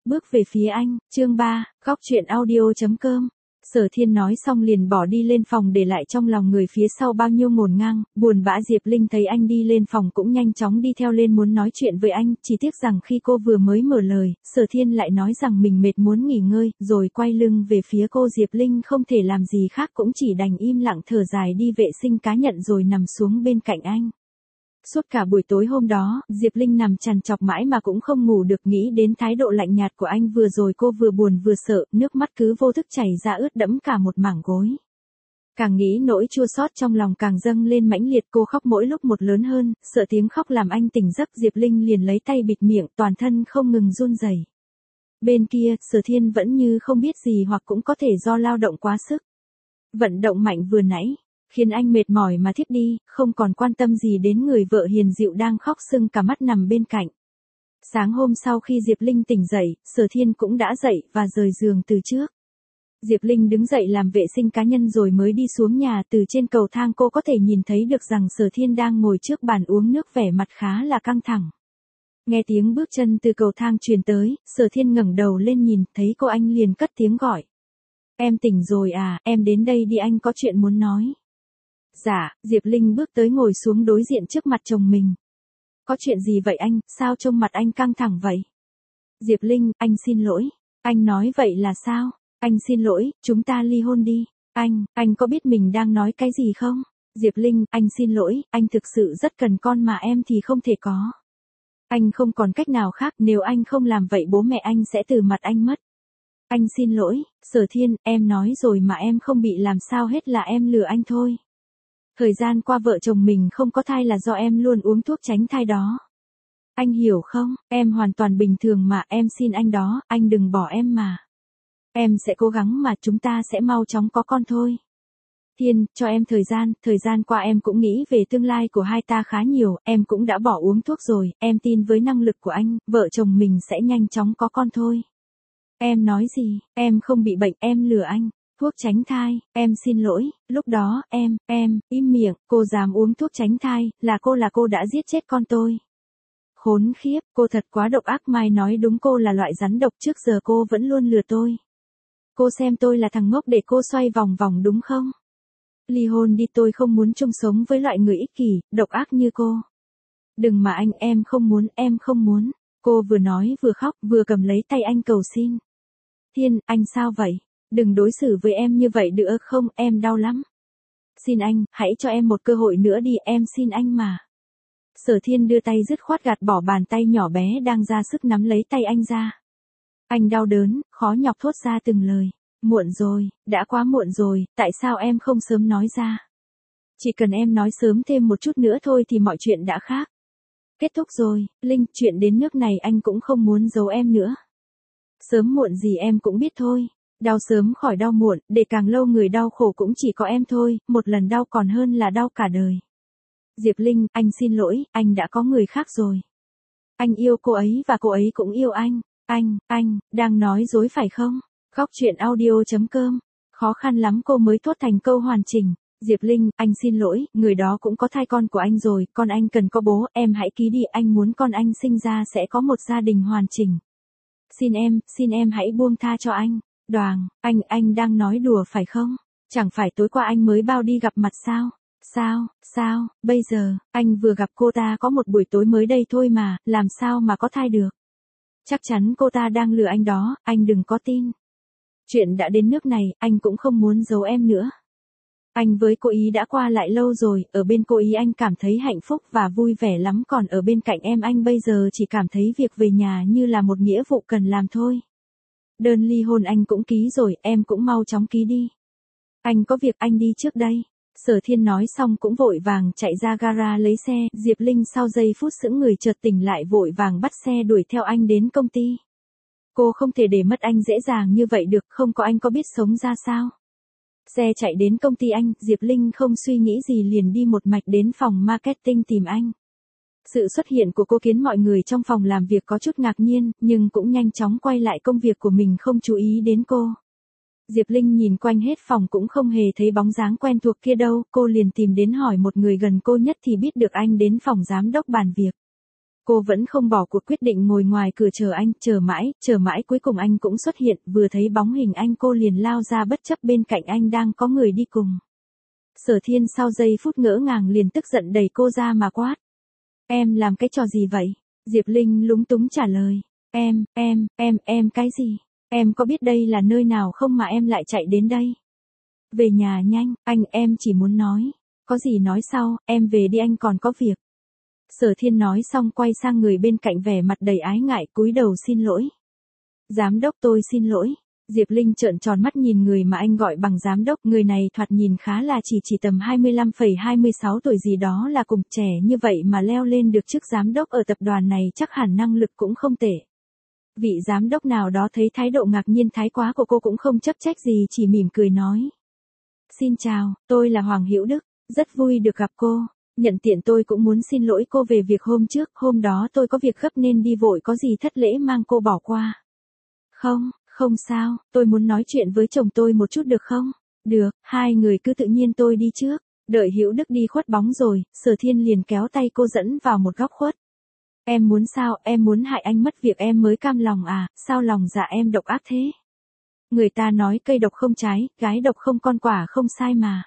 bước về phía anh, chương 3, góc truyện audio.com. Sở Thiên nói xong liền bỏ đi lên phòng để lại trong lòng người phía sau bao nhiêu ngổn ngang, buồn bã. Diệp Linh thấy anh đi lên phòng cũng nhanh chóng đi theo lên muốn nói chuyện với anh, chỉ tiếc rằng khi cô vừa mới mở lời, Sở Thiên lại nói rằng mình mệt muốn nghỉ ngơi, rồi quay lưng về phía cô. Diệp Linh không thể làm gì khác cũng chỉ đành im lặng thở dài đi vệ sinh cá nhân rồi nằm xuống bên cạnh anh. Suốt cả buổi tối hôm đó, Diệp Linh nằm trằn trọc mãi mà cũng không ngủ được, nghĩ đến thái độ lạnh nhạt của anh vừa rồi cô vừa buồn vừa sợ, nước mắt cứ vô thức chảy ra ướt đẫm cả một mảng gối. Càng nghĩ nỗi chua xót trong lòng càng dâng lên mãnh liệt, cô khóc mỗi lúc một lớn hơn, sợ tiếng khóc làm anh tỉnh giấc. Diệp Linh liền lấy tay bịt miệng, toàn thân không ngừng run rẩy. Bên kia, Sở Thiên vẫn như không biết gì, hoặc cũng có thể do lao động quá sức. Vận động mạnh vừa nãy khiến anh mệt mỏi mà thiếp đi, không còn quan tâm gì đến người vợ hiền dịu đang khóc sưng cả mắt nằm bên cạnh. Sáng hôm sau khi Diệp Linh tỉnh dậy, Sở Thiên cũng đã dậy và rời giường từ trước. Diệp Linh đứng dậy làm vệ sinh cá nhân rồi mới đi xuống nhà. Từ trên cầu thang cô có thể nhìn thấy được rằng Sở Thiên đang ngồi trước bàn uống nước, vẻ mặt khá là căng thẳng. Nghe tiếng bước chân từ cầu thang truyền tới, Sở Thiên ngẩng đầu lên nhìn thấy cô, anh liền cất tiếng gọi. Em tỉnh rồi à, em đến đây đi, anh có chuyện muốn nói. Dạ, Diệp Linh bước tới ngồi xuống đối diện trước mặt chồng mình. Có chuyện gì vậy anh, sao trông mặt anh căng thẳng vậy? Diệp Linh, anh xin lỗi. Anh nói vậy là sao? Anh xin lỗi, chúng ta ly hôn đi. Anh có biết mình đang nói cái gì không? Diệp Linh, anh xin lỗi, anh thực sự rất cần con mà em thì không thể có. Anh không còn cách nào khác, nếu anh không làm vậy bố mẹ anh sẽ từ mặt anh mất. Anh xin lỗi. Sở Thiên, em nói rồi mà em không bị làm sao hết, là em lừa anh thôi. Thời gian qua vợ chồng mình không có thai là do em luôn uống thuốc tránh thai đó. Anh hiểu không, em hoàn toàn bình thường mà, em xin anh đó, anh đừng bỏ em mà. Em sẽ cố gắng mà, chúng ta sẽ mau chóng có con thôi. Thiên, cho em thời gian qua em cũng nghĩ về tương lai của hai ta khá nhiều, em cũng đã bỏ uống thuốc rồi, em tin với năng lực của anh, vợ chồng mình sẽ nhanh chóng có con thôi. Em nói gì, em không bị bệnh, em lừa anh. Thuốc tránh thai, em xin lỗi, lúc đó, im miệng, cô dám uống thuốc tránh thai, là cô đã giết chết con tôi. Khốn khiếp, cô thật quá độc ác, Mai nói đúng, cô là loại rắn độc, trước giờ cô vẫn luôn lừa tôi. Cô xem tôi là thằng ngốc để cô xoay vòng vòng đúng không? Ly hôn đi, tôi không muốn chung sống với loại người ích kỷ, độc ác như cô. Đừng mà anh, em không muốn. Cô vừa nói vừa khóc, vừa cầm lấy tay anh cầu xin. Thiên, anh sao vậy? Đừng đối xử với em như vậy nữa không, em đau lắm. Xin anh, hãy cho em một cơ hội nữa đi, em xin anh mà. Sở Thiên đưa tay dứt khoát gạt bỏ bàn tay nhỏ bé đang ra sức nắm lấy tay anh ra. Anh đau đớn, khó nhọc thốt ra từng lời. Muộn rồi, đã quá muộn rồi, tại sao em không sớm nói ra? Chỉ cần em nói sớm thêm một chút nữa thôi thì mọi chuyện đã khác. Kết thúc rồi, Linh, chuyện đến nước này anh cũng không muốn giấu em nữa. Sớm muộn gì em cũng biết thôi. Đau sớm khỏi đau muộn, để càng lâu người đau khổ cũng chỉ có em thôi, một lần đau còn hơn là đau cả đời. Diệp Linh, anh xin lỗi, anh đã có người khác rồi. Anh yêu cô ấy và cô ấy cũng yêu anh. Anh, đang nói dối phải không? Góc truyện audio.com. Khó khăn lắm cô mới thốt thành câu hoàn chỉnh. Diệp Linh, anh xin lỗi, người đó cũng có thai con của anh rồi, con anh cần có bố, em hãy ký đi, anh muốn con anh sinh ra sẽ có một gia đình hoàn chỉnh. Xin em hãy buông tha cho anh. Đoàn, anh đang nói đùa phải không? Chẳng phải tối qua anh mới bao đi gặp mặt sao? Sao, bây giờ, anh vừa gặp cô ta có một buổi tối mới đây thôi mà, làm sao mà có thai được? Chắc chắn cô ta đang lừa anh đó, anh đừng có tin. Chuyện đã đến nước này, anh cũng không muốn giấu em nữa. Anh với cô ý đã qua lại lâu rồi, ở bên cô ý anh cảm thấy hạnh phúc và vui vẻ lắm, còn ở bên cạnh em anh bây giờ chỉ cảm thấy việc về nhà như là một nghĩa vụ cần làm thôi. Đơn ly hôn anh cũng ký rồi, em cũng mau chóng ký đi. Anh có việc, anh đi trước đây. Sở Thiên nói xong cũng vội vàng chạy ra gara lấy xe. Diệp Linh sau giây phút sững người chợt tỉnh lại, vội vàng bắt xe đuổi theo anh đến công ty. Cô không thể để mất anh dễ dàng như vậy được, không có anh có biết sống ra sao. Xe chạy đến công ty anh, Diệp Linh không suy nghĩ gì liền đi một mạch đến phòng marketing tìm anh. Sự xuất hiện của cô khiến mọi người trong phòng làm việc có chút ngạc nhiên, nhưng cũng nhanh chóng quay lại công việc của mình, không chú ý đến cô. Diệp Linh nhìn quanh hết phòng cũng không hề thấy bóng dáng quen thuộc kia đâu, cô liền tìm đến hỏi một người gần cô nhất thì biết được anh đến phòng giám đốc bàn việc. Cô vẫn không bỏ cuộc quyết định ngồi ngoài cửa chờ mãi cuối cùng anh cũng xuất hiện, vừa thấy bóng hình anh cô liền lao ra bất chấp bên cạnh anh đang có người đi cùng. Sở Thiên sau giây phút ngỡ ngàng liền tức giận đẩy cô ra mà quát. Em làm cái trò gì vậy? Diệp Linh lúng túng trả lời. Em cái gì? Em có biết đây là nơi nào không mà em lại chạy đến đây? Về nhà nhanh, em chỉ muốn nói. Có gì nói sau, em về đi anh còn có việc. Sở Thiên nói xong quay sang người bên cạnh vẻ mặt đầy ái ngại cúi đầu xin lỗi. Giám đốc tôi xin lỗi. Diệp Linh trợn tròn mắt nhìn người mà anh gọi bằng giám đốc, người này thoạt nhìn khá là chỉ tầm 25,26 tuổi gì đó là cùng trẻ như vậy mà leo lên được chức giám đốc ở tập đoàn này chắc hẳn năng lực cũng không tệ. Vị giám đốc nào đó thấy thái độ ngạc nhiên thái quá của cô cũng không chấp trách gì chỉ mỉm cười nói. Xin chào, tôi là Hoàng Hữu Đức, rất vui được gặp cô. Nhận tiện tôi cũng muốn xin lỗi cô về việc hôm trước, hôm đó tôi có việc gấp nên đi vội có gì thất lễ mang cô bỏ qua. Không sao, tôi muốn nói chuyện với chồng tôi một chút được không? Được, hai người cứ tự nhiên tôi đi trước. Đợi Hữu Đức đi khuất bóng rồi, Sở Thiên liền kéo tay cô dẫn vào một góc khuất. Em muốn sao, em muốn hại anh mất việc em mới cam lòng à, sao lòng dạ em độc ác thế? Người ta nói cây độc không trái, gái độc không con quả không sai mà.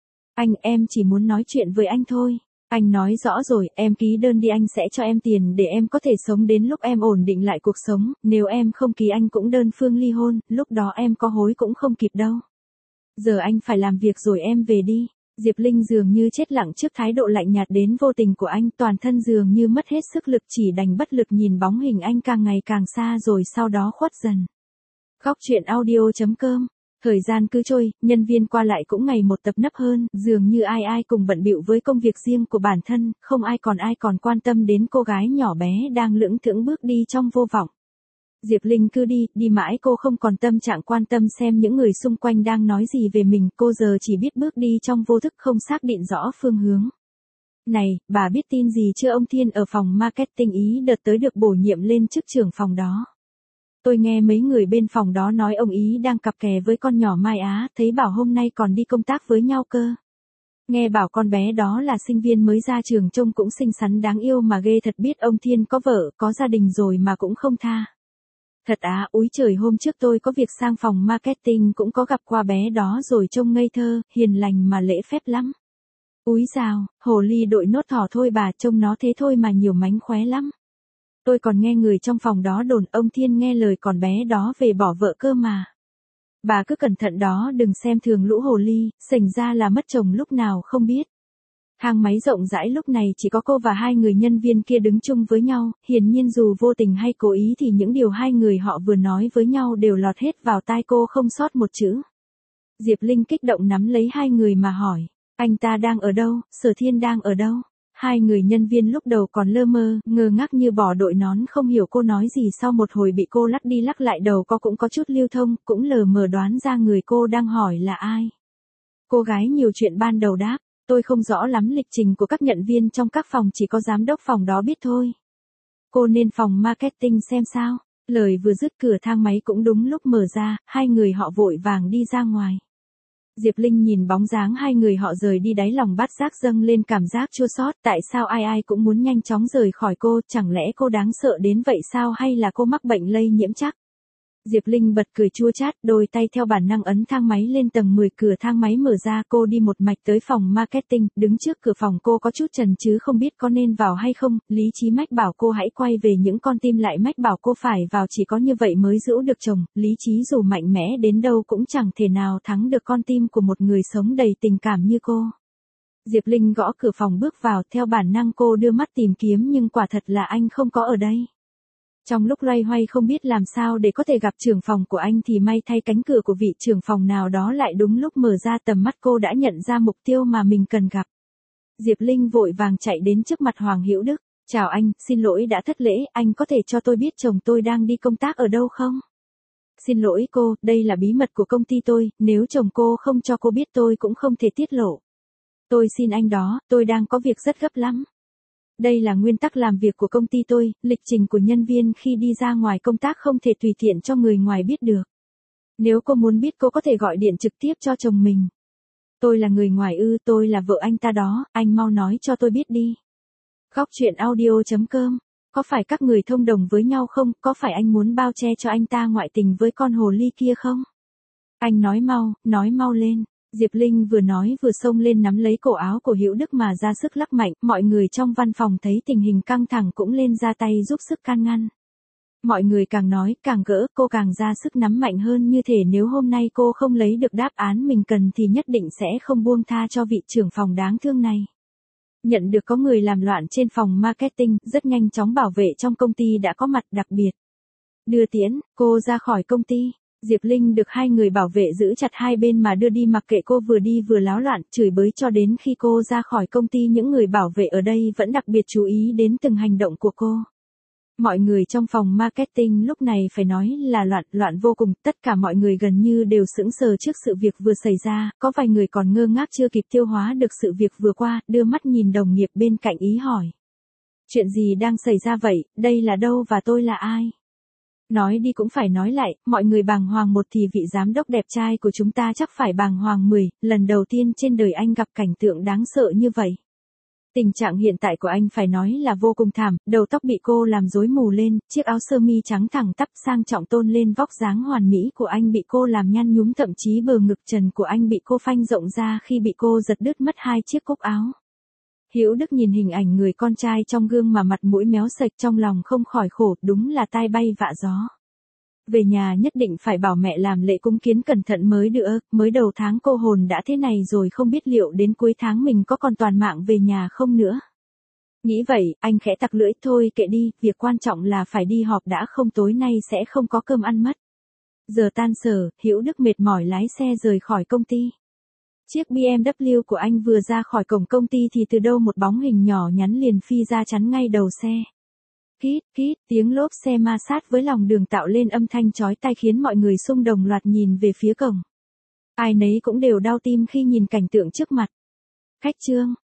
Em chỉ muốn nói chuyện với anh thôi. Anh nói rõ rồi, em ký đơn đi anh sẽ cho em tiền để em có thể sống đến lúc em ổn định lại cuộc sống, nếu em không ký anh cũng đơn phương ly hôn, lúc đó em có hối cũng không kịp đâu. Giờ anh phải làm việc rồi em về đi. Diệp Linh dường như chết lặng trước thái độ lạnh nhạt đến vô tình của anh, toàn thân dường như mất hết sức lực chỉ đành bất lực nhìn bóng hình anh càng ngày càng xa rồi sau đó khuất dần. Góc truyện audio.com. Thời gian cứ trôi, nhân viên qua lại cũng ngày một tấp nập hơn, dường như ai cùng bận bịu với công việc riêng của bản thân, không ai còn quan tâm đến cô gái nhỏ bé đang lững thững bước đi trong vô vọng. Diệp Linh cứ đi mãi cô không còn tâm trạng quan tâm xem những người xung quanh đang nói gì về mình, cô giờ chỉ biết bước đi trong vô thức không xác định rõ phương hướng. Này, bà biết tin gì chưa, ông Thiên ở phòng marketing Ý đợt tới được bổ nhiệm lên chức trưởng phòng đó. Tôi nghe mấy người bên phòng đó nói ông Ý đang cặp kè với con nhỏ Mai Á, thấy bảo hôm nay còn đi công tác với nhau cơ. Nghe bảo con bé đó là sinh viên mới ra trường trông cũng xinh xắn đáng yêu mà ghê thật, biết ông Thiên có vợ, có gia đình rồi mà cũng không tha. Thật á, úi trời, hôm trước tôi có việc sang phòng marketing cũng có gặp qua bé đó rồi, trông ngây thơ, hiền lành mà lễ phép lắm. Úi dào, hồ ly đội nốt thỏ thôi bà, trông nó thế thôi mà nhiều mánh khóe lắm. Tôi còn nghe người trong phòng đó đồn ông Thiên nghe lời con bé đó về bỏ vợ cơ mà. Bà cứ cẩn thận đó, đừng xem thường lũ hồ ly, sành ra là mất chồng lúc nào không biết. Thang máy rộng rãi lúc này chỉ có cô và hai người nhân viên kia đứng chung với nhau, hiển nhiên dù vô tình hay cố ý thì những điều hai người họ vừa nói với nhau đều lọt hết vào tai cô không sót một chữ. Diệp Linh kích động nắm lấy hai người mà hỏi, anh ta đang ở đâu, Sở Thiên đang ở đâu? Hai người nhân viên lúc đầu còn lơ mơ, ngơ ngác như bò đội nón không hiểu cô nói gì, sau một hồi bị cô lắc đi lắc lại đầu cũng có chút lưu thông, cũng lờ mờ đoán ra người cô đang hỏi là ai. Cô gái nhiều chuyện ban đầu đáp, tôi không rõ lắm lịch trình của các nhận viên trong các phòng, chỉ có giám đốc phòng đó biết thôi. Cô nên phòng marketing xem sao. Lời vừa dứt cửa thang máy cũng đúng lúc mở ra, hai người họ vội vàng đi ra ngoài. Diệp Linh nhìn bóng dáng hai người họ rời đi, đáy lòng bát giác dâng lên cảm giác chua xót, tại sao ai cũng muốn nhanh chóng rời khỏi cô, chẳng lẽ cô đáng sợ đến vậy sao, hay là cô mắc bệnh lây nhiễm chắc? Diệp Linh bật cười chua chát, đôi tay theo bản năng ấn thang máy lên tầng 10, cửa thang máy mở ra, cô đi một mạch tới phòng marketing, đứng trước cửa phòng cô có chút chần chừ không biết có nên vào hay không, lý trí mách bảo cô hãy quay về, những con tim lại mách bảo cô phải vào, chỉ có như vậy mới giữ được chồng, lý trí dù mạnh mẽ đến đâu cũng chẳng thể nào thắng được con tim của một người sống đầy tình cảm như cô. Diệp Linh gõ cửa phòng bước vào, theo bản năng cô đưa mắt tìm kiếm nhưng quả thật là anh không có ở đây. Trong lúc loay hoay không biết làm sao để có thể gặp trưởng phòng của anh thì may thay cánh cửa của vị trưởng phòng nào đó lại đúng lúc mở ra, tầm mắt cô đã nhận ra mục tiêu mà mình cần gặp. Diệp Linh vội vàng chạy đến trước mặt Hoàng Hữu Đức. Chào anh, xin lỗi đã thất lễ, anh có thể cho tôi biết chồng tôi đang đi công tác ở đâu không? Xin lỗi cô, đây là bí mật của công ty tôi, nếu chồng cô không cho cô biết tôi cũng không thể tiết lộ. Tôi xin anh đó, tôi đang có việc rất gấp lắm. Đây là nguyên tắc làm việc của công ty tôi, lịch trình của nhân viên khi đi ra ngoài công tác không thể tùy tiện cho người ngoài biết được. Nếu cô muốn biết cô có thể gọi điện trực tiếp cho chồng mình. Tôi là người ngoài ư? Tôi là vợ anh ta đó, anh mau nói cho tôi biết đi. Góc truyện audio.com Có phải các người thông đồng với nhau không? Có phải anh muốn bao che cho anh ta ngoại tình với con hồ ly kia không? Anh nói mau lên. Diệp Linh vừa nói vừa xông lên nắm lấy cổ áo của Hữu Đức mà ra sức lắc mạnh, mọi người trong văn phòng thấy tình hình căng thẳng cũng lên ra tay giúp sức can ngăn. Mọi người càng nói càng gỡ, cô càng ra sức nắm mạnh hơn, như thể nếu hôm nay cô không lấy được đáp án mình cần thì nhất định sẽ không buông tha cho vị trưởng phòng đáng thương này. Nhận được có người làm loạn trên phòng marketing, rất nhanh chóng bảo vệ trong công ty đã có mặt, đặc biệt đưa tiễn cô ra khỏi công ty. Diệp Linh được hai người bảo vệ giữ chặt hai bên mà đưa đi, mặc kệ cô vừa đi vừa láo loạn, chửi bới cho đến khi cô ra khỏi công ty. Những người bảo vệ ở đây vẫn đặc biệt chú ý đến từng hành động của cô. Mọi người trong phòng marketing lúc này phải nói là loạn vô cùng, tất cả mọi người gần như đều sững sờ trước sự việc vừa xảy ra, có vài người còn ngơ ngác chưa kịp tiêu hóa được sự việc vừa qua, đưa mắt nhìn đồng nghiệp bên cạnh ý hỏi. Chuyện gì đang xảy ra vậy, đây là đâu và tôi là ai? Nói đi cũng phải nói lại, mọi người bàng hoàng một thì vị giám đốc đẹp trai của chúng ta chắc phải bàng hoàng 10, lần đầu tiên trên đời anh gặp cảnh tượng đáng sợ như vậy. Tình trạng hiện tại của anh phải nói là vô cùng thảm, đầu tóc bị cô làm rối mù lên, chiếc áo sơ mi trắng thẳng tắp sang trọng tôn lên vóc dáng hoàn mỹ của anh bị cô làm nhăn nhúm, thậm chí bờ ngực trần của anh bị cô phanh rộng ra khi bị cô giật đứt mất hai chiếc cúc áo. Hữu Đức nhìn hình ảnh người con trai trong gương mà mặt mũi méo sạch, trong lòng không khỏi khổ, đúng là tai bay vạ gió. Về nhà nhất định phải bảo mẹ làm lễ cúng kiến cẩn thận mới được, mới đầu tháng cô hồn đã thế này rồi, không biết liệu đến cuối tháng mình có còn toàn mạng về nhà không nữa. Nghĩ vậy, anh khẽ tặc lưỡi, thôi kệ đi, việc quan trọng là phải đi họp đã, không tối nay sẽ không có cơm ăn mất. Giờ tan sở, Hữu Đức mệt mỏi lái xe rời khỏi công ty. Chiếc BMW của anh vừa ra khỏi cổng công ty thì từ đâu một bóng hình nhỏ nhắn liền phi ra chắn ngay đầu xe. Kít, tiếng lốp xe ma sát với lòng đường tạo lên âm thanh chói tai khiến mọi người xung đồng loạt nhìn về phía cổng. Ai nấy cũng đều đau tim khi nhìn cảnh tượng trước mặt. Khách trương,